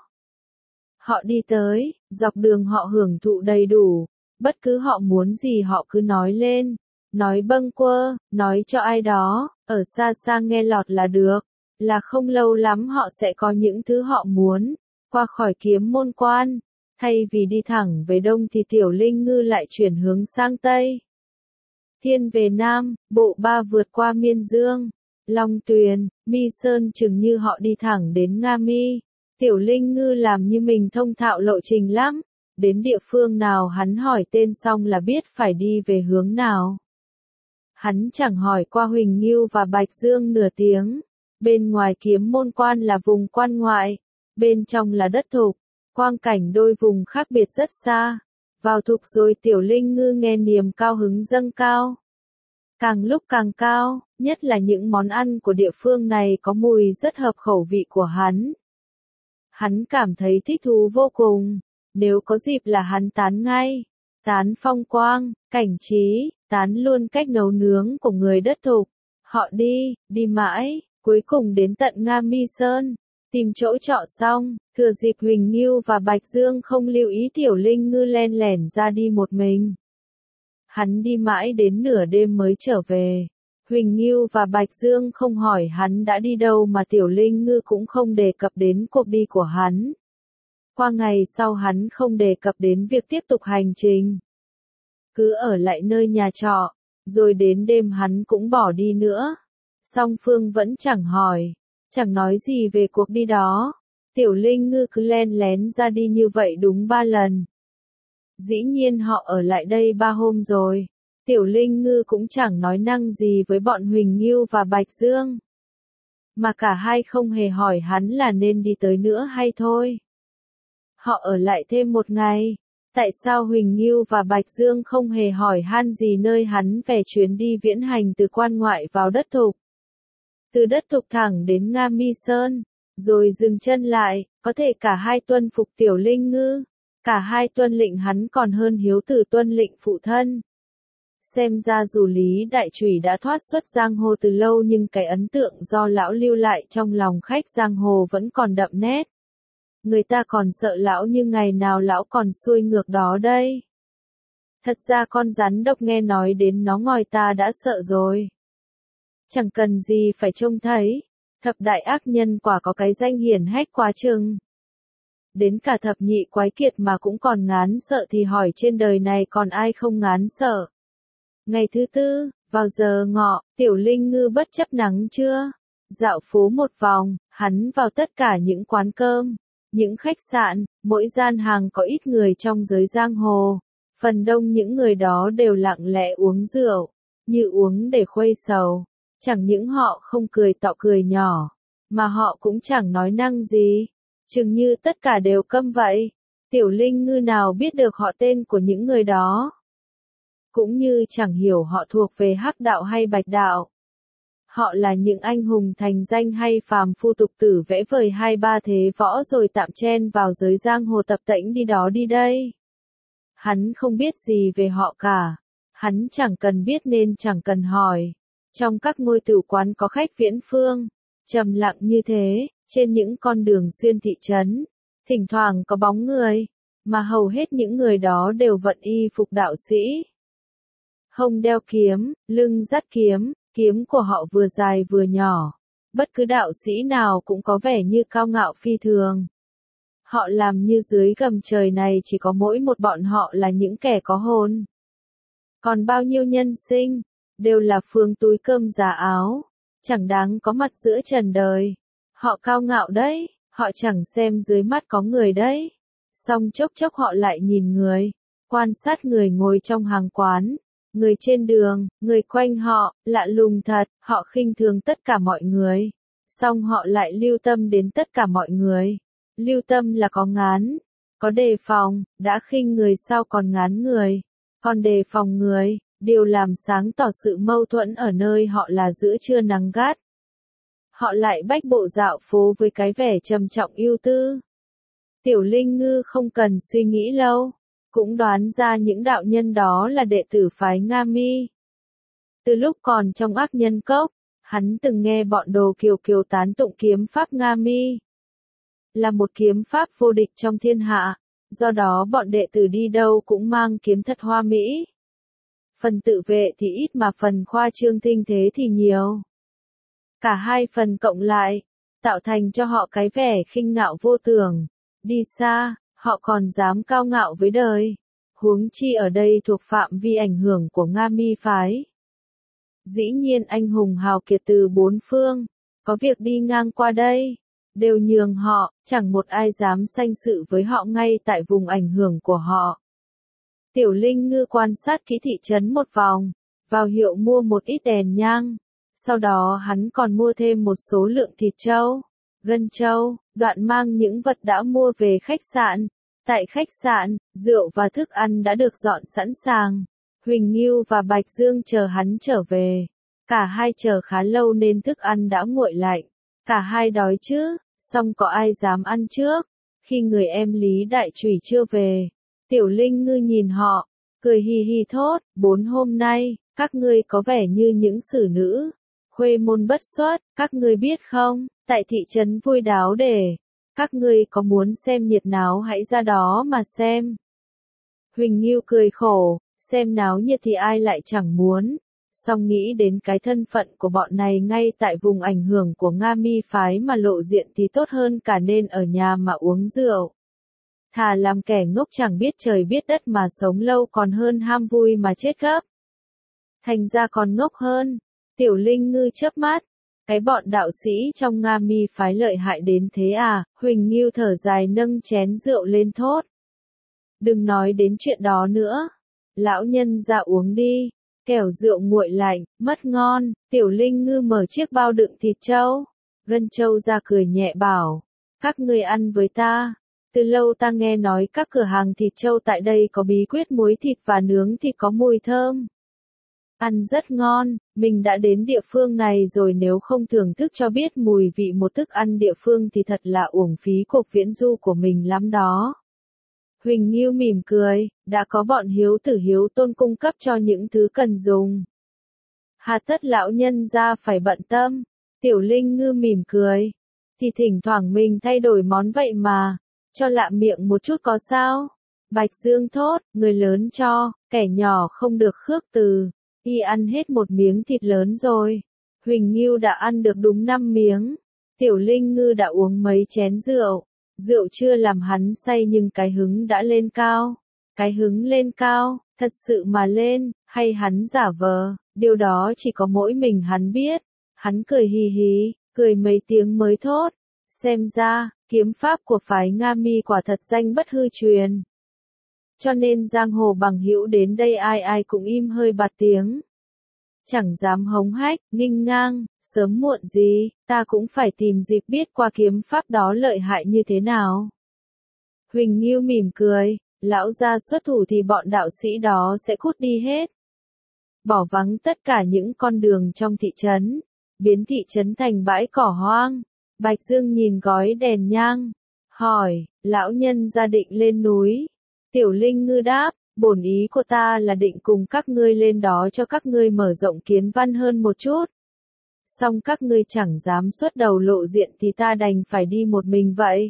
Họ đi tới, dọc đường họ hưởng thụ đầy đủ, bất cứ họ muốn gì họ cứ nói lên, nói bâng quơ, nói cho ai đó, ở xa xa nghe lọt là được, là không lâu lắm họ sẽ có những thứ họ muốn. Qua khỏi Kiếm Môn Quan, thay vì đi thẳng về đông thì Tiểu Linh Ngư lại chuyển hướng sang tây. Thiên về nam, bộ ba vượt qua Miên Dương, Long Tuyền, Mi Sơn chừng như họ đi thẳng đến Nga Mi. Tiểu Linh Ngư làm như mình thông thạo lộ trình lắm, đến địa phương nào hắn hỏi tên xong là biết phải đi về hướng nào. Hắn chẳng hỏi qua Huỳnh Nghiêu và Bạch Dương nửa tiếng, bên ngoài Kiếm Môn Quan là vùng quan ngoại. Bên trong là đất thục, quang cảnh đôi vùng khác biệt rất xa. Vào thục rồi Tiểu Linh Ngư nghe niềm cao hứng dâng cao. Càng lúc càng cao, nhất là những món ăn của địa phương này có mùi rất hợp khẩu vị của hắn. Hắn cảm thấy thích thú vô cùng, nếu có dịp là hắn tán ngay. Tán phong quang, cảnh trí, tán luôn cách nấu nướng của người đất thục. Họ đi, đi mãi, cuối cùng đến tận Nga Mi Sơn. Tìm chỗ trọ xong, thừa dịp Huỳnh Nghiêu và Bạch Dương không lưu ý Tiểu Linh Ngư len lẻn ra đi một mình. Hắn đi mãi đến nửa đêm mới trở về. Huỳnh Nghiêu và Bạch Dương không hỏi hắn đã đi đâu mà Tiểu Linh Ngư cũng không đề cập đến cuộc đi của hắn. Qua ngày sau hắn không đề cập đến việc tiếp tục hành trình. Cứ ở lại nơi nhà trọ, rồi đến đêm hắn cũng bỏ đi nữa. Song phương vẫn chẳng hỏi. Chẳng nói gì về cuộc đi đó, Tiểu Linh Ngư cứ len lén ra đi như vậy đúng ba lần. Dĩ nhiên họ ở lại đây ba hôm rồi, Tiểu Linh Ngư cũng chẳng nói năng gì với bọn Huỳnh Nghiêu và Bạch Dương. Mà cả hai không hề hỏi hắn là nên đi tới nữa hay thôi. Họ ở lại thêm một ngày, tại sao Huỳnh Nghiêu và Bạch Dương không hề hỏi han gì nơi hắn về chuyến đi viễn hành từ quan ngoại vào đất thục. Từ đất thục thẳng đến Nga Mi Sơn, rồi dừng chân lại, có thể cả hai tuân phục Tiểu Linh Ngư, cả hai tuân lệnh hắn còn hơn hiếu tử tuân lệnh phụ thân. Xem ra dù Lý Đại Chủy đã thoát xuất giang hồ từ lâu nhưng cái ấn tượng do lão lưu lại trong lòng khách giang hồ vẫn còn đậm nét. Người ta còn sợ lão như ngày nào lão còn xuôi ngược đó đây. Thật ra con rắn độc nghe nói đến nó ngòi ta đã sợ rồi. Chẳng cần gì phải trông thấy. Thập đại ác nhân quả có cái danh hiển hách quá chừng. Đến cả thập nhị quái kiệt mà cũng còn ngán sợ thì hỏi trên đời này còn ai không ngán sợ. Ngày thứ tư, vào giờ ngọ, Tiểu Linh Ngư bất chấp nắng trưa, dạo phố một vòng, hắn vào tất cả những quán cơm, những khách sạn, mỗi gian hàng có ít người trong giới giang hồ. Phần đông những người đó đều lặng lẽ uống rượu, như uống để khuây sầu. Chẳng những họ không cười tọ cười nhỏ, mà họ cũng chẳng nói năng gì. Chừng như tất cả đều câm vậy. Tiểu Linh Ngư nào biết được họ tên của những người đó. Cũng như chẳng hiểu họ thuộc về hắc đạo hay bạch đạo. Họ là những anh hùng thành danh hay phàm phu tục tử vẽ vời hai ba thế võ rồi tạm chen vào giới giang hồ tập tễnh đi đó đi đây. Hắn không biết gì về họ cả. Hắn chẳng cần biết nên chẳng cần hỏi. Trong các ngôi tử quán có khách viễn phương, trầm lặng như thế, trên những con đường xuyên thị trấn, thỉnh thoảng có bóng người, mà hầu hết những người đó đều vận y phục đạo sĩ. Hông đeo kiếm, lưng dắt kiếm, kiếm của họ vừa dài vừa nhỏ. Bất cứ đạo sĩ nào cũng có vẻ như cao ngạo phi thường. Họ làm như dưới gầm trời này chỉ có mỗi một bọn họ là những kẻ có hồn. Còn bao nhiêu nhân sinh, đều là phương túi cơm giá áo, chẳng đáng có mặt giữa trần đời. Họ cao ngạo đấy, họ chẳng xem dưới mắt có người đấy. Xong chốc chốc họ lại nhìn người, quan sát người ngồi trong hàng quán, người trên đường, người quanh họ, lạ lùng thật, họ khinh thường tất cả mọi người. Xong họ lại lưu tâm đến tất cả mọi người. Lưu tâm là có ngán, có đề phòng, đã khinh người sao còn ngán người, còn đề phòng người. Điều làm sáng tỏ sự mâu thuẫn ở nơi họ là giữa trưa nắng gắt. Họ lại bách bộ dạo phố với cái vẻ trầm trọng ưu tư. Tiểu Linh Ngư không cần suy nghĩ lâu, cũng đoán ra những đạo nhân đó là đệ tử phái Nga Mi. Từ lúc còn trong ác nhân cốc, hắn từng nghe bọn đồ kiều kiều tán tụng kiếm pháp Nga Mi. Là một kiếm pháp vô địch trong thiên hạ, do đó bọn đệ tử đi đâu cũng mang kiếm thật hoa mỹ. Phần tự vệ thì ít mà phần khoa trương tinh thế thì nhiều. Cả hai phần cộng lại, tạo thành cho họ cái vẻ khinh ngạo vô tưởng. Đi xa, họ còn dám cao ngạo với đời. Huống chi ở đây thuộc phạm vi ảnh hưởng của Nga Mi phái. Dĩ nhiên anh hùng hào kiệt từ bốn phương, có việc đi ngang qua đây, đều nhường họ, chẳng một ai dám sanh sự với họ ngay tại vùng ảnh hưởng của họ. Tiểu Linh Ngư quan sát kỹ thị trấn một vòng, vào hiệu mua một ít đèn nhang. Sau đó hắn còn mua thêm một số lượng thịt trâu, gân trâu, đoạn mang những vật đã mua về khách sạn. Tại khách sạn, rượu và thức ăn đã được dọn sẵn sàng. Huỳnh Ngưu và Bạch Dương chờ hắn trở về. Cả hai chờ khá lâu nên thức ăn đã nguội lạnh. Cả hai đói chứ, song có ai dám ăn trước. Khi người em Lý Đại Chủy chưa về, Tiểu Linh Ngư nhìn họ, cười hì hì thốt, bốn hôm nay, các ngươi có vẻ như những xử nữ, khuê môn bất xuất, các ngươi biết không, tại thị trấn Vui Đáo để, các ngươi có muốn xem nhiệt náo hãy ra đó mà xem. Huỳnh Ngưu cười khổ, xem náo nhiệt thì ai lại chẳng muốn, song nghĩ đến cái thân phận của bọn này ngay tại vùng ảnh hưởng của Nga Mi phái mà lộ diện thì tốt hơn cả nên ở nhà mà uống rượu. Thà làm kẻ ngốc chẳng biết trời biết đất mà sống lâu còn hơn ham vui mà chết gấp. Thành ra còn ngốc hơn. Tiểu Linh Ngư chớp mắt. Cái bọn đạo sĩ trong Nga Mi phái lợi hại đến thế à? Huỳnh Ngưu thở dài nâng chén rượu lên thốt. Đừng nói đến chuyện đó nữa. Lão nhân ra uống đi. Kẻo rượu nguội lạnh, mất ngon. Tiểu Linh Ngư mở chiếc bao đựng thịt trâu. Gân trâu ra cười nhẹ bảo. Các ngươi ăn với ta. Từ lâu ta nghe nói các cửa hàng thịt trâu tại đây có bí quyết muối thịt và nướng thịt có mùi thơm. Ăn rất ngon, mình đã đến địa phương này rồi nếu không thưởng thức cho biết mùi vị một thức ăn địa phương thì thật là uổng phí cuộc viễn du của mình lắm đó. Huỳnh Ngưu mỉm cười, đã có bọn hiếu tử hiếu tôn cung cấp cho những thứ cần dùng. Hà tất lão nhân ra phải bận tâm. Tiểu Linh Ngư mỉm cười. Thì thỉnh thoảng mình thay đổi món vậy mà. Cho lạ miệng một chút có sao? Bạch Dương thốt, người lớn cho, kẻ nhỏ không được khước từ, y ăn hết một miếng thịt lớn rồi. Huỳnh Ngưu đã ăn được đúng năm miếng. Tiểu Linh Ngư đã uống mấy chén rượu. Rượu chưa làm hắn say nhưng cái hứng đã lên cao. Cái hứng lên cao, thật sự mà lên, hay hắn giả vờ, điều đó chỉ có mỗi mình hắn biết. Hắn cười hì hì, cười mấy tiếng mới thốt. Xem ra, kiếm pháp của phái Nga Mi quả thật danh bất hư truyền. Cho nên giang hồ bằng hữu đến đây ai ai cũng im hơi bạt tiếng. Chẳng dám hống hách, nghênh ngang, sớm muộn gì, ta cũng phải tìm dịp biết qua kiếm pháp đó lợi hại như thế nào. Huỳnh Ngưu mỉm cười, lão gia xuất thủ thì bọn đạo sĩ đó sẽ cút đi hết. Bỏ vắng tất cả những con đường trong thị trấn, biến thị trấn thành bãi cỏ hoang. Bạch Dương nhìn gói đèn nhang, hỏi, lão nhân gia định lên núi. Tiểu Linh Ngư đáp, bổn ý của ta là định cùng các ngươi lên đó cho các ngươi mở rộng kiến văn hơn một chút. Song các ngươi chẳng dám xuất đầu lộ diện thì ta đành phải đi một mình vậy.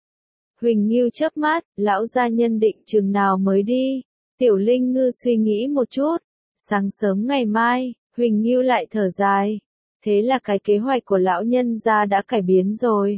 Huỳnh Ngưu chớp mắt, lão gia nhân định chừng nào mới đi. Tiểu Linh Ngư suy nghĩ một chút. Sáng sớm ngày mai, Huỳnh Ngưu lại thở dài. Thế là cái kế hoạch của lão nhân gia đã cải biến rồi.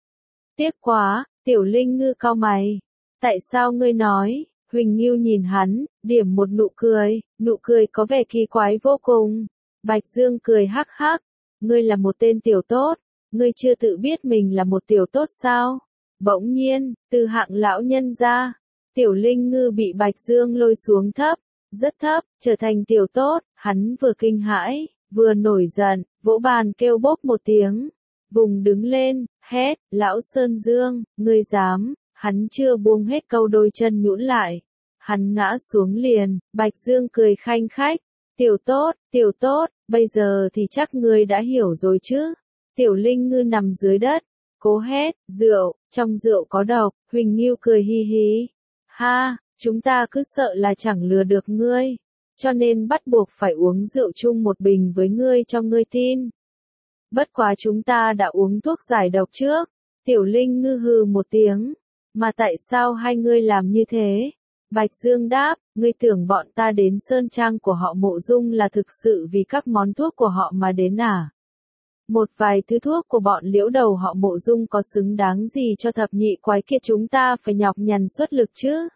Tiếc quá, Tiểu Linh Ngư cau mày. Tại sao ngươi nói? Huỳnh Ngưu nhìn hắn, điểm một nụ cười, nụ cười có vẻ kỳ quái vô cùng. Bạch Dương cười hắc hắc, ngươi là một tên tiểu tốt, ngươi chưa tự biết mình là một tiểu tốt sao? Bỗng nhiên, từ hạng lão nhân ra, Tiểu Linh Ngư bị Bạch Dương lôi xuống thấp, rất thấp, trở thành tiểu tốt, hắn vừa kinh hãi, vừa nổi giận, vỗ bàn kêu bốp một tiếng, vùng đứng lên, hét, lão Sơn Dương, ngươi dám, hắn chưa buông hết câu đôi chân nhũn lại. Hắn ngã xuống liền, Bạch Dương cười khanh khách, tiểu tốt, tiểu tốt, bây giờ thì chắc ngươi đã hiểu rồi chứ. Tiểu Linh Ngư nằm dưới đất, cố hét, rượu, trong rượu có độc. Huỳnh Ngưu cười hi hi, ha, chúng ta cứ sợ là chẳng lừa được ngươi, cho nên bắt buộc phải uống rượu chung một bình với ngươi cho ngươi tin. Bất quá chúng ta đã uống thuốc giải độc trước. Tiểu Linh Ngư hừ một tiếng, mà tại sao hai ngươi làm như thế? Bạch Dương đáp, ngươi tưởng bọn ta đến sơn trang của họ Mộ Dung là thực sự vì các món thuốc của họ mà đến à? Một vài thứ thuốc của bọn liễu đầu họ Mộ Dung có xứng đáng gì cho thập nhị quái kiệt chúng ta phải nhọc nhằn xuất lực chứ?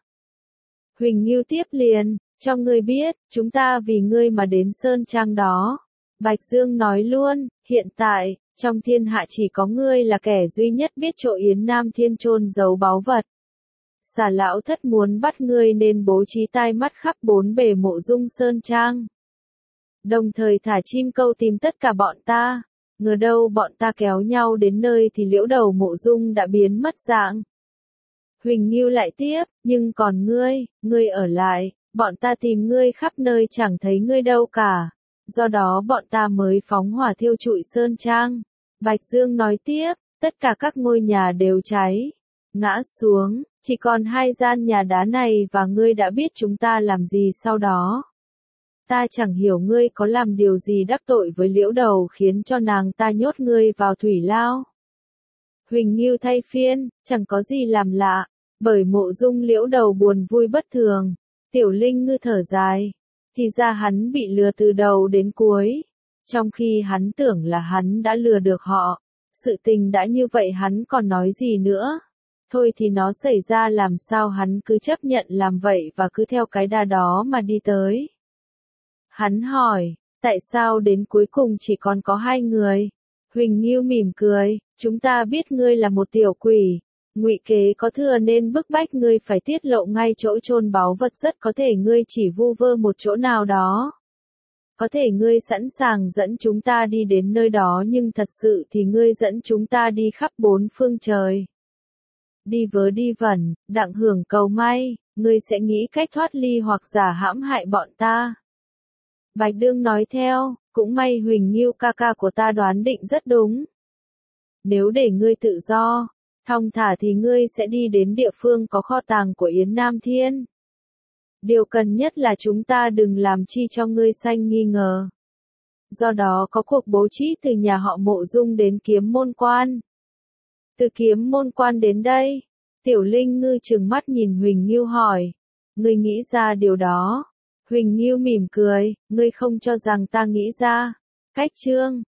Huỳnh Ngưu tiếp liền, cho ngươi biết, chúng ta vì ngươi mà đến sơn trang đó. Bạch Dương nói luôn, hiện tại, trong thiên hạ chỉ có ngươi là kẻ duy nhất biết chỗ Yến Nam Thiên chôn giấu báu vật. Xà lão thất muốn bắt ngươi nên bố trí tai mắt khắp bốn bề Mộ Dung sơn trang. Đồng thời thả chim câu tìm tất cả bọn ta. Ngờ đâu bọn ta kéo nhau đến nơi thì liễu đầu Mộ Dung đã biến mất dạng. Huỳnh Ngưu lại tiếp, nhưng còn ngươi, ngươi ở lại, bọn ta tìm ngươi khắp nơi chẳng thấy ngươi đâu cả. Do đó bọn ta mới phóng hỏa thiêu trụi sơn trang. Bạch Dương nói tiếp, tất cả các ngôi nhà đều cháy, ngã xuống, chỉ còn hai gian nhà đá này và ngươi đã biết chúng ta làm gì sau đó. Ta chẳng hiểu ngươi có làm điều gì đắc tội với liễu đầu khiến cho nàng ta nhốt ngươi vào thủy lao. Huỳnh Ngưu thay phiên, chẳng có gì làm lạ, bởi Mộ Dung liễu đầu buồn vui bất thường. Tiểu Linh Ngư thở dài, thì ra hắn bị lừa từ đầu đến cuối. Trong khi hắn tưởng là hắn đã lừa được họ, sự tình đã như vậy hắn còn nói gì nữa. Thôi thì nó xảy ra làm sao hắn cứ chấp nhận làm vậy và cứ theo cái đà đó mà đi tới. Hắn hỏi, tại sao đến cuối cùng chỉ còn có hai người? Huỳnh Ngưu mỉm cười, chúng ta biết ngươi là một tiểu quỷ. Ngụy kế có thừa nên bức bách ngươi phải tiết lộ ngay chỗ chôn báu vật, rất có thể ngươi chỉ vu vơ một chỗ nào đó. Có thể ngươi sẵn sàng dẫn chúng ta đi đến nơi đó nhưng thật sự thì ngươi dẫn chúng ta đi khắp bốn phương trời. Đi vớ đi vẩn, đặng hưởng cầu may, ngươi sẽ nghĩ cách thoát ly hoặc giả hãm hại bọn ta. Bạch Đương nói theo, cũng may Huỳnh Ngưu ca ca của ta đoán định rất đúng. Nếu để ngươi tự do, thong thả thì ngươi sẽ đi đến địa phương có kho tàng của Yến Nam Thiên. Điều cần nhất là chúng ta đừng làm chi cho ngươi sanh nghi ngờ. Do đó có cuộc bố trí từ nhà họ Mộ Dung đến Kiếm Môn Quan. Từ Kiếm Môn Quan đến đây, Tiểu Linh Ngư trừng mắt nhìn Huỳnh Ngưu hỏi, ngươi nghĩ ra điều đó, Huỳnh Nghiêu mỉm cười, ngươi không cho rằng ta nghĩ ra. Cách chương